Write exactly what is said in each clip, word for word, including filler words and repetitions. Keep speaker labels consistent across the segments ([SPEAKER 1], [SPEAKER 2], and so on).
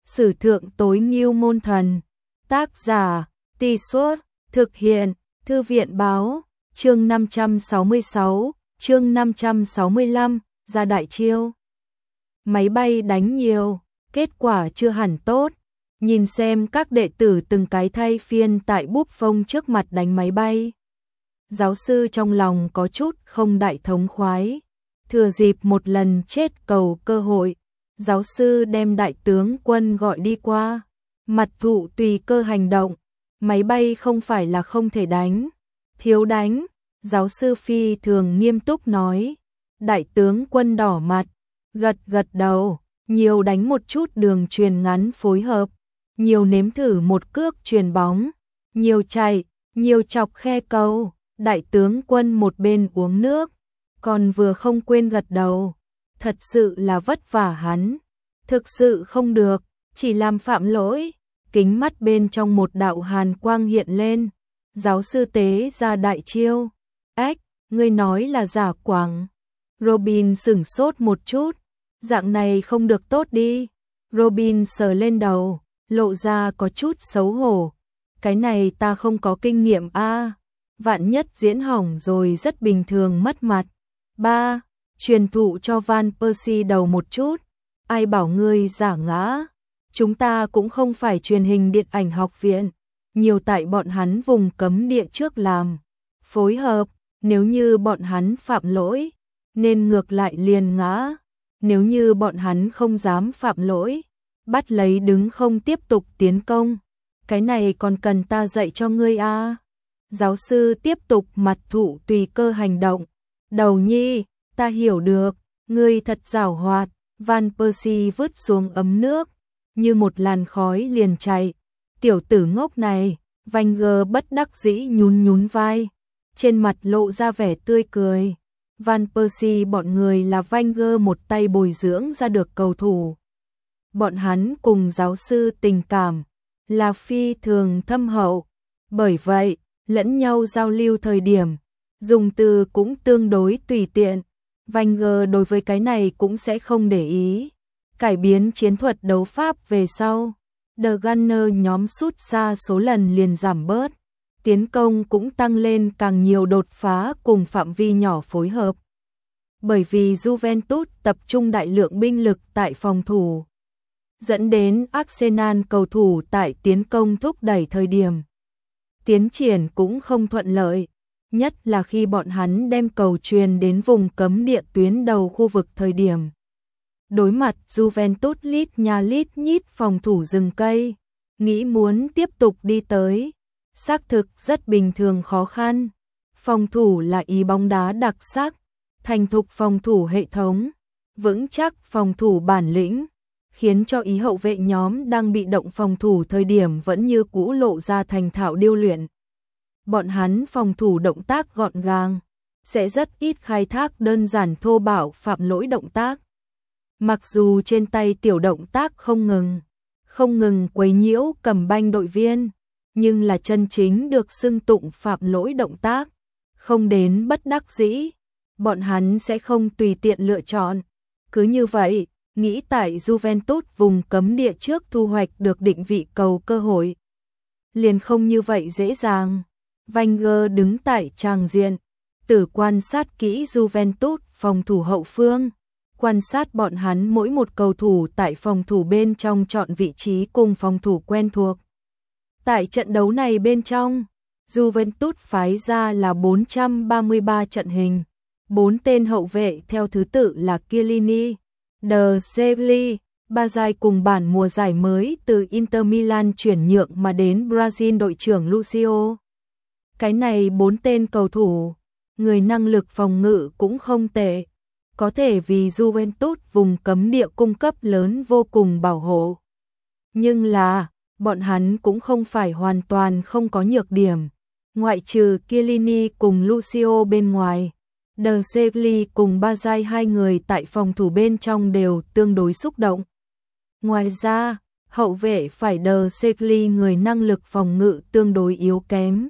[SPEAKER 1] Sử thượng tối ngưu môn thần. Tác giả, Tì Suốt, thực hiện, Thư viện báo, chương năm trăm sáu mươi sáu, chương năm trăm sáu mươi lăm, ra đại chiêu. Máy bay đánh nhiều, kết quả chưa hẳn tốt. Nhìn xem các đệ tử từng cái thay phiên tại búp phông trước mặt đánh máy bay. Giáo sư trong lòng có chút không đại thống khoái. Thừa dịp một lần chết cầu cơ hội, giáo sư đem đại tướng quân gọi đi qua. Mặt thụ tùy cơ hành động, máy bay không phải là không thể đánh. Thiếu đánh, giáo sư phi thường nghiêm túc nói. Đại tướng quân đỏ mặt, gật gật đầu, nhiều đánh một chút đường truyền ngắn phối hợp. Nhiều nếm thử một cước truyền bóng, nhiều chạy, nhiều chọc khe cầu. Đại tướng quân một bên uống nước, còn vừa không quên gật đầu. Thật sự là vất vả hắn, thực sự không được, chỉ làm phạm lỗi. Kính mắt bên trong một đạo hàn quang hiện lên. Giáo sư tế ra đại chiêu. Ách, ngươi nói là giả quảng. Robin sửng sốt một chút, dạng này không được tốt đi. Robin sờ lên đầu, lộ ra có chút xấu hổ. Cái này ta không có kinh nghiệm a. Vạn nhất diễn hỏng rồi rất bình thường mất mặt. Ba, truyền thụ cho Van Persie đầu một chút. Ai bảo ngươi giả ngã. Chúng ta cũng không phải truyền hình điện ảnh học viện. Nhiều tại bọn hắn vùng cấm địa trước làm. Phối hợp, nếu như bọn hắn phạm lỗi, nên ngược lại liền ngã. Nếu như bọn hắn không dám phạm lỗi, bắt lấy đứng không tiếp tục tiến công. Cái này còn cần ta dạy cho ngươi a. Giáo sư tiếp tục mặt thụ tùy cơ hành động. Đầu nhi, ta hiểu được, ngươi thật giảo hoạt. Van Persie vứt xuống ấm nước, như một làn khói liền chạy. Tiểu tử ngốc này, Wenger bất đắc dĩ nhún nhún vai, trên mặt lộ ra vẻ tươi cười. Van Persie bọn người là Wenger một tay bồi dưỡng ra được cầu thủ. Bọn hắn cùng giáo sư tình cảm là phi thường thâm hậu, bởi vậy lẫn nhau giao lưu thời điểm dùng từ cũng tương đối tùy tiện. Wenger đối với cái này cũng sẽ không để ý. Cải biến chiến thuật đấu pháp về sau, The Gunner nhóm sút xa số lần liền giảm bớt, tiến công cũng tăng lên càng nhiều đột phá cùng phạm vi nhỏ phối hợp. Bởi vì Juventus tập trung đại lượng binh lực tại phòng thủ, dẫn đến Arsenal cầu thủ tại tiến công thúc đẩy thời điểm tiến triển cũng không thuận lợi, nhất là khi bọn hắn đem cầu truyền đến vùng cấm địa tuyến đầu khu vực thời điểm. Đối mặt Juventus lít nha lít nhít phòng thủ rừng cây, nghĩ muốn tiếp tục đi tới, xác thực rất bình thường khó khăn. Phòng thủ là ý bóng đá đặc sắc, thành thục phòng thủ hệ thống, vững chắc phòng thủ bản lĩnh, khiến cho ý hậu vệ nhóm đang bị động phòng thủ thời điểm vẫn như cũ lộ ra thành thạo điêu luyện. Bọn hắn phòng thủ động tác gọn gàng, sẽ rất ít khai thác đơn giản thô bạo phạm lỗi động tác. Mặc dù trên tay tiểu động tác không ngừng, không ngừng quấy nhiễu cầm banh đội viên, nhưng là chân chính được xưng tụng phạm lỗi động tác, không đến bất đắc dĩ, bọn hắn sẽ không tùy tiện lựa chọn. Cứ như vậy, nghĩ tại Juventus vùng cấm địa trước thu hoạch được định vị cầu cơ hội, liền không như vậy dễ dàng. Wenger đứng tại tràng diện, tử quan sát kỹ Juventus phòng thủ hậu phương, quan sát bọn hắn mỗi một cầu thủ tại phòng thủ bên trong chọn vị trí cùng phòng thủ quen thuộc. Tại trận đấu này bên trong, Juventus phái ra là bốn trăm ba mươi ba trận hình, bốn tên hậu vệ theo thứ tự là Chiellini, De Zerbi, Bazai cùng bản mùa giải mới từ Inter Milan chuyển nhượng mà đến Brazil đội trưởng Lucio. Cái này bốn tên cầu thủ, người năng lực phòng ngự cũng không tệ, có thể vì Juventus vùng cấm địa cung cấp lớn vô cùng bảo hộ. Nhưng là, bọn hắn cũng không phải hoàn toàn không có nhược điểm, ngoại trừ Chiellini cùng Lucio bên ngoài. De Zerbi cùng Bazai hai người tại phòng thủ bên trong đều tương đối xúc động. Ngoài ra, hậu vệ phải De Zerbi người năng lực phòng ngự tương đối yếu kém,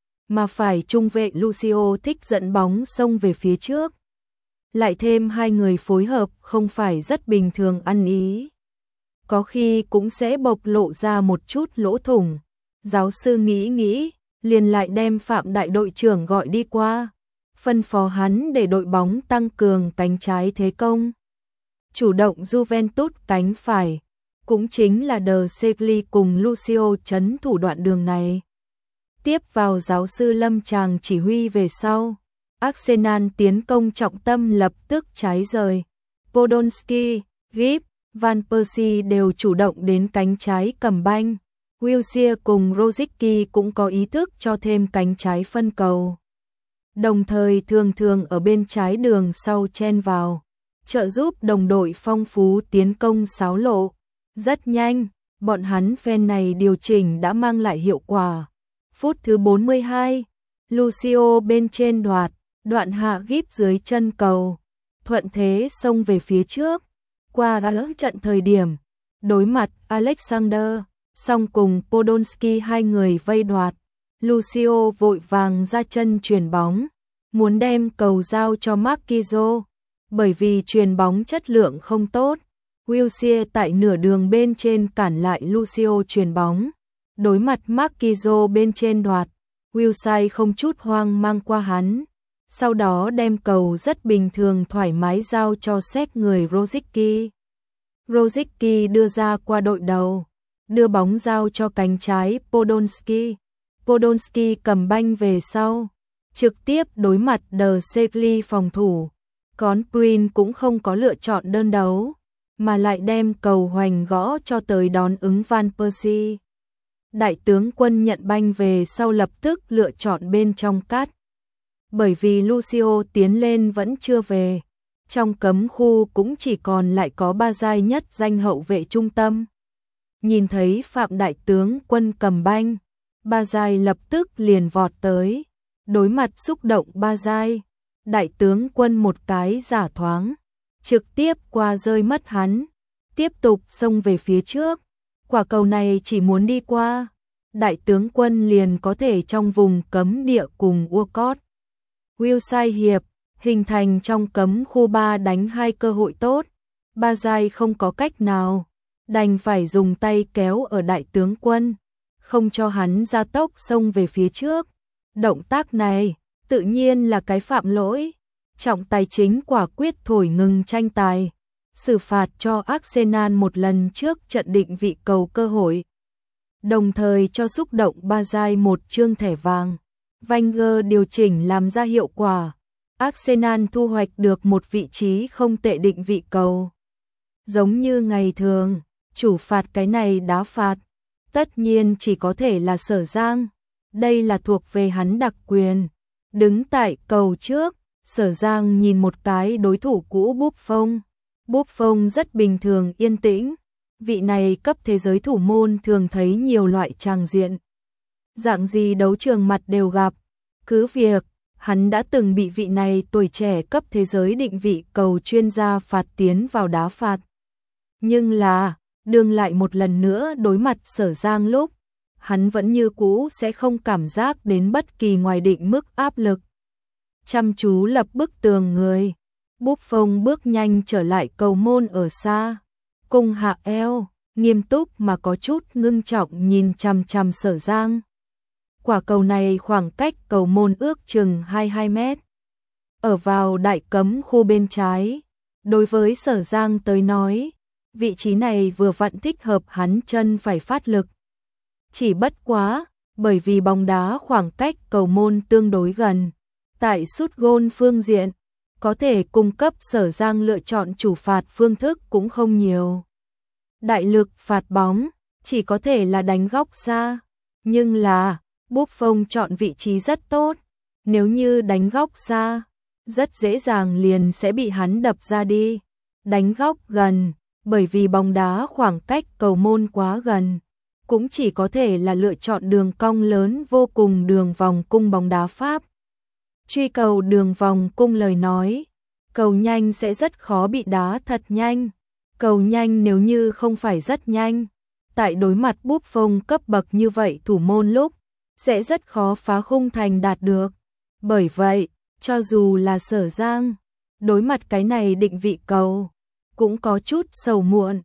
[SPEAKER 1] mà phải trung vệ Lucio thích dẫn bóng xông về phía trước. Lại thêm hai người phối hợp không phải rất bình thường ăn ý. có khi cũng sẽ bộc lộ ra một chút lỗ thủng. Giáo sư nghĩ nghĩ, liền lại đem Phạm đại đội trưởng gọi đi qua, phân phó hắn để đội bóng tăng cường cánh trái thế công, chủ động Juventus cánh phải, cũng chính là De Segli cùng Lucio trấn thủ đoạn đường này. Tiếp vào giáo sư Lâm Tràng chỉ huy về sau, Arsenal tiến công trọng tâm lập tức trái rời. Podolski, Gibbs, Van Persie đều chủ động đến cánh trái cầm banh. Wilshere cùng Rosicky cũng có ý thức cho thêm cánh trái phân cầu. Đồng thời thường thường ở bên trái đường sau chen vào, trợ giúp đồng đội phong phú tiến công xáo lộ. Rất nhanh, bọn hắn phen này điều chỉnh đã mang lại hiệu quả. Phút thứ bốn mươi hai, Lucio bên trên đoạt, đoạn hạ Gibbs dưới chân cầu, thuận thế xông về phía trước. Qua lỡ trận thời điểm, đối mặt Alexander, song cùng Podolski hai người vây đoạt, Lucio vội vàng ra chân chuyền bóng, muốn đem cầu giao cho Marquinhos, bởi vì chuyền bóng chất lượng không tốt. Wilshere tại nửa đường bên trên cản lại Lucio chuyền bóng, đối mặt Marquinhos bên trên đoạt, Wilshere không chút hoang mang qua hắn, sau đó đem cầu rất bình thường thoải mái giao cho xét người Rosicky. Rosicky đưa ra qua đội đầu, đưa bóng giao cho cánh trái Podolski. Podolski cầm banh về sau, trực tiếp đối mặt De Segli phòng thủ. Còn Prin cũng không có lựa chọn đơn đấu, mà lại đem cầu hoành gõ cho tới đón ứng Van Persie. Đại tướng quân nhận banh về sau lập tức lựa chọn bên trong cắt. Bởi vì Lucio tiến lên vẫn chưa về, trong cấm khu cũng chỉ còn lại có ba giai nhất danh hậu vệ trung tâm. Nhìn thấy Phạm đại tướng quân cầm banh, ba giai lập tức liền vọt tới, đối mặt xúc động ba giai, đại tướng quân một cái giả thoáng, trực tiếp qua rơi mất hắn, tiếp tục xông về phía trước. Quả cầu này chỉ muốn đi qua, đại tướng quân liền có thể trong vùng cấm địa cùng Walcott. Wilshere hiệp, hình thành trong cấm khu ba đánh hai cơ hội tốt, ba giai không có cách nào, đành phải dùng tay kéo ở đại tướng quân, không cho hắn ra tốc xông về phía trước. Động tác này, tự nhiên là cái phạm lỗi, trọng tài chính quả quyết thổi ngừng tranh tài, xử phạt cho Arsenal một lần trước trận định vị cầu cơ hội, đồng thời cho xúc động ba giai một chương thẻ vàng. Wenger điều chỉnh làm ra hiệu quả, Arsenal thu hoạch được một vị trí không tệ định vị cầu. Giống như ngày thường, chủ phạt cái này đá phạt, tất nhiên chỉ có thể là Sở Giang, đây là thuộc về hắn đặc quyền. Đứng tại cầu trước, Sở Giang nhìn một cái đối thủ cũ Buffon. Buffon rất bình thường yên tĩnh, vị này cấp thế giới thủ môn thường thấy nhiều loại tràng diện. Dạng gì đấu trường mặt đều gặp, cứ việc, hắn đã từng bị vị này tuổi trẻ cấp thế giới định vị cầu chuyên gia phạt tiến vào đá phạt. Nhưng là, đương lại một lần nữa đối mặt Sở Giang lúc, hắn vẫn như cũ sẽ không cảm giác đến bất kỳ ngoài định mức áp lực. Chăm chú lập bức tường người, Buffon bước nhanh trở lại cầu môn ở xa, cùng hạ eo, nghiêm túc mà có chút ngưng trọng nhìn chằm chằm Sở Giang. Quả cầu này khoảng cách cầu môn ước chừng hai mươi hai mét. Ở vào đại cấm khu bên trái, đối với Sở Giang tới nói, vị trí này vừa vặn thích hợp hắn chân phải phát lực. Chỉ bất quá, bởi vì bóng đá khoảng cách cầu môn tương đối gần, tại sút gôn phương diện, có thể cung cấp Sở Giang lựa chọn chủ phạt phương thức cũng không nhiều. Đại lực phạt bóng, chỉ có thể là đánh góc xa, nhưng là Buffon chọn vị trí rất tốt, nếu như đánh góc xa, rất dễ dàng liền sẽ bị hắn đập ra đi. Đánh góc gần, bởi vì bóng đá khoảng cách cầu môn quá gần, cũng chỉ có thể là lựa chọn đường cong lớn vô cùng đường vòng cung bóng đá Pháp. Truy cầu đường vòng cung lời nói, cầu nhanh sẽ rất khó bị đá thật nhanh. Cầu nhanh nếu như không phải rất nhanh, tại đối mặt Buffon cấp bậc như vậy thủ môn lúc, sẽ rất khó phá khung thành đạt được. Bởi vậy, cho dù là Sở Giang, đối mặt cái này định vị cầu, cũng có chút sầu muộn.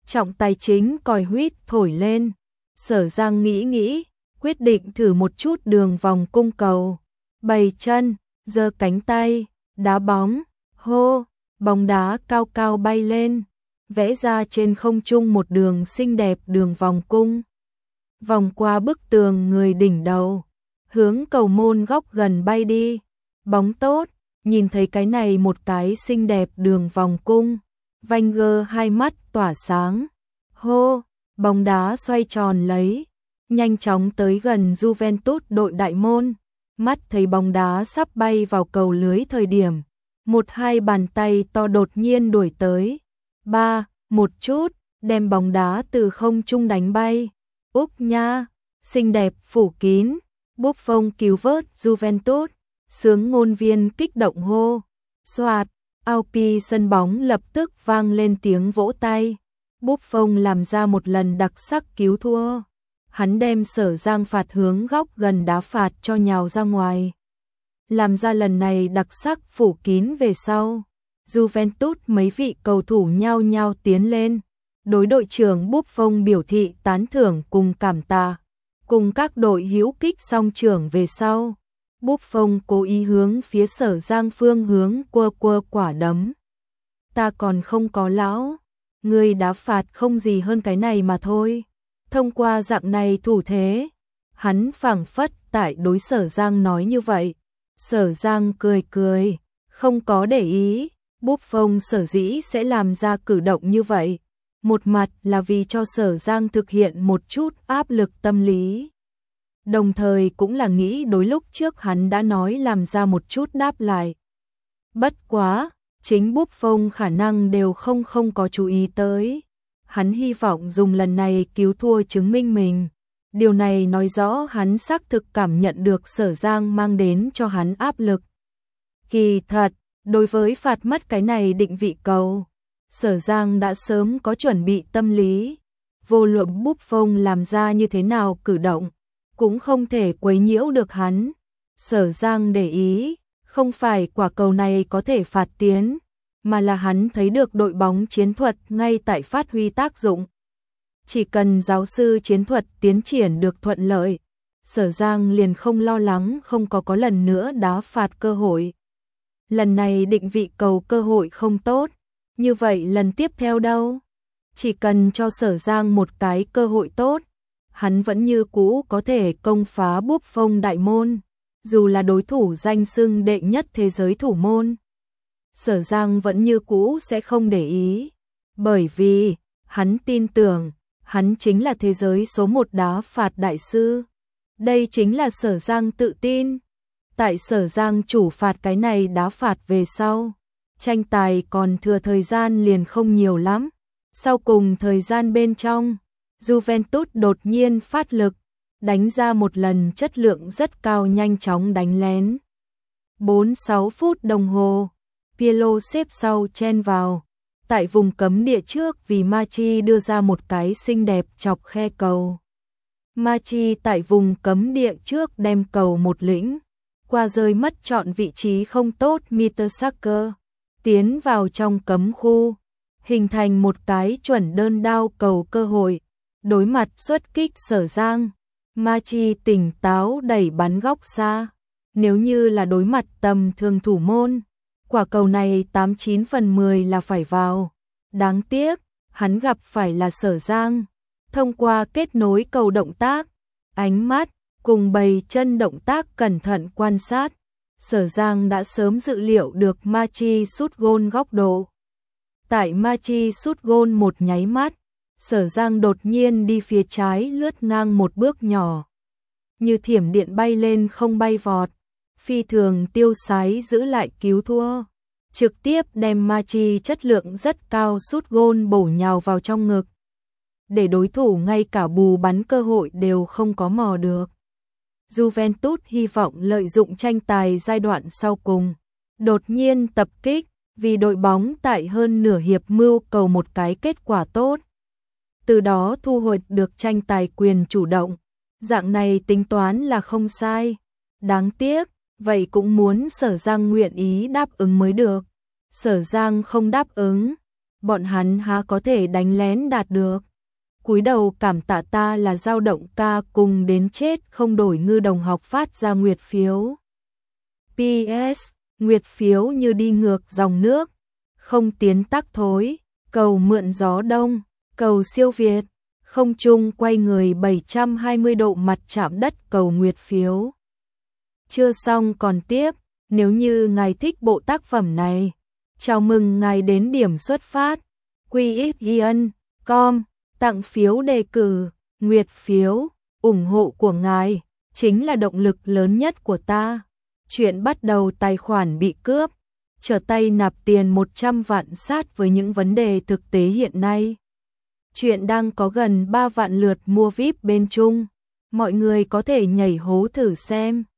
[SPEAKER 1] trọng tài chính còi huýt thổi lên. Sở Giang nghĩ nghĩ, quyết định thử một chút đường vòng cung cầu. Bày chân, giơ cánh tay, đá bóng, hô, bóng đá cao cao bay lên, vẽ ra trên không trung một đường xinh đẹp đường vòng cung. Vòng qua bức tường người đỉnh đầu, hướng cầu môn góc gần bay đi. Bóng tốt, nhìn thấy cái này một cái xinh đẹp đường vòng cung. Wenger hai mắt tỏa sáng. Hô, bóng đá xoay tròn lấy, nhanh chóng tới gần Juventus đội đại môn. Mắt thấy bóng đá sắp bay vào cầu lưới thời điểm, một hai bàn tay to đột nhiên đuổi tới. Ba, một chút, đem bóng đá từ không trung đánh bay. Úc nha, xinh đẹp phủ kín, Buffon cứu vớt Juventus, sướng ngôn viên kích động hô. Soạt, Alpi sân bóng lập tức vang lên tiếng vỗ tay. Buffon làm ra một lần đặc sắc cứu thua. Hắn đem Sở Giang phạt hướng góc gần đá phạt cho nhào ra ngoài. Làm ra lần này đặc sắc phủ kín về sau. Juventus mấy vị cầu thủ nhao nhao tiến lên. Đối đội trưởng Buffon biểu thị tán thưởng cùng cảm tạ. Cùng các đội hữu kích song trưởng về sau. Buffon cố ý hướng phía Sở Giang phương hướng quơ quơ quả đấm. Ta còn không có lão, người đá phạt không gì hơn cái này mà thôi. Thông qua dạng này thủ thế, hắn phảng phất tại đối Sở Giang nói như vậy. Sở Giang cười cười, không có để ý. Buffon sở dĩ sẽ làm ra cử động như vậy, một mặt là vì cho Sở Giang thực hiện một chút áp lực tâm lý. Đồng thời cũng là nghĩ đối lúc trước hắn đã nói làm ra một chút đáp lại. Bất quá, chính Buffon khả năng đều không không có chú ý tới. Hắn hy vọng dùng lần này cứu thua chứng minh mình. Điều này nói rõ hắn xác thực cảm nhận được Sở Giang mang đến cho hắn áp lực. Kỳ thật, đối với phạt mất cái này định vị cầu, Sở Giang đã sớm có chuẩn bị tâm lý. Vô luận Buffon làm ra như thế nào cử động, cũng không thể quấy nhiễu được hắn. Sở Giang để ý, không phải quả cầu này có thể phạt tiến, mà là hắn thấy được đội bóng chiến thuật ngay tại phát huy tác dụng. Chỉ cần giáo sư chiến thuật tiến triển được thuận lợi, Sở Giang liền không lo lắng không có có lần nữa đá phạt cơ hội. Lần này định vị cầu cơ hội không tốt, như vậy lần tiếp theo đâu? Chỉ cần cho Sở Giang một cái cơ hội tốt, hắn vẫn như cũ có thể công phá Buffon đại môn, dù là đối thủ danh xưng đệ nhất thế giới thủ môn. Sở Giang vẫn như cũ sẽ không để ý, bởi vì hắn tin tưởng hắn chính là thế giới số một đá phạt đại sư. Đây chính là Sở Giang tự tin. Tại Sở Giang chủ phạt cái này đá phạt về sau, tranh tài còn thừa thời gian liền không nhiều lắm. Sau cùng thời gian bên trong, Juventus đột nhiên phát lực, đánh ra một lần chất lượng rất cao nhanh chóng đánh lén. bốn sáu phút đồng hồ, Pirlo xếp sau chen vào, tại vùng cấm địa trước vì Machi đưa ra một cái xinh đẹp chọc khe cầu. Machi tại vùng cấm địa trước đem cầu một lĩnh, qua rơi mất chọn vị trí không tốt Mertesacker, tiến vào trong cấm khu, hình thành một cái chuẩn đơn đao cầu cơ hội. Đối mặt xuất kích Sở Giang, Machi tỉnh táo đẩy bắn góc xa. Nếu như là đối mặt tầm thường thủ môn, quả cầu này tám chín phần mười là phải vào. Đáng tiếc, hắn gặp phải là Sở Giang. Thông qua kết nối cầu động tác, ánh mắt, cùng bày chân động tác cẩn thận quan sát, Sở Giang đã sớm dự liệu được Machi sút gôn góc độ. Tại Machi sút gôn một nháy mắt, Sở Giang đột nhiên đi phía trái lướt ngang một bước nhỏ. Như thiểm điện bay lên không bay vọt, phi thường tiêu sái giữ lại cứu thua. Trực tiếp đem Machi chất lượng rất cao sút gôn bổ nhào vào trong ngực. Để đối thủ ngay cả bù bắn cơ hội đều không có mò được. Juventus hy vọng lợi dụng tranh tài giai đoạn sau cùng, đột nhiên tập kích, vì đội bóng tại hơn nửa hiệp mưu cầu một cái kết quả tốt. Từ đó thu hồi được tranh tài quyền chủ động. Dạng này tính toán là không sai. Đáng tiếc, vậy cũng muốn Sở Giang nguyện ý đáp ứng mới được. Sở Giang không đáp ứng, bọn hắn há có thể đánh lén đạt được. Cúi đầu cảm tạ ta là dao động ca cùng đến chết không đổi ngư đồng học phát ra nguyệt phiếu. pê ét. Nguyệt phiếu như đi ngược dòng nước, không tiến tắc thối, cầu mượn gió đông, cầu siêu việt, không trung quay người bảy trăm hai mươi độ mặt chạm đất cầu nguyệt phiếu. Chưa xong còn tiếp, nếu như ngài thích bộ tác phẩm này, chào mừng ngài đến điểm xuất phát, quy ích yên com, tặng phiếu đề cử, nguyệt phiếu, ủng hộ của ngài, chính là động lực lớn nhất của ta. Chuyện bắt đầu tài khoản bị cướp, trở tay nạp tiền một trăm vạn sát với những vấn đề thực tế hiện nay. Chuyện đang có gần ba vạn lượt mua víp bên Trung, mọi người có thể nhảy hố thử xem.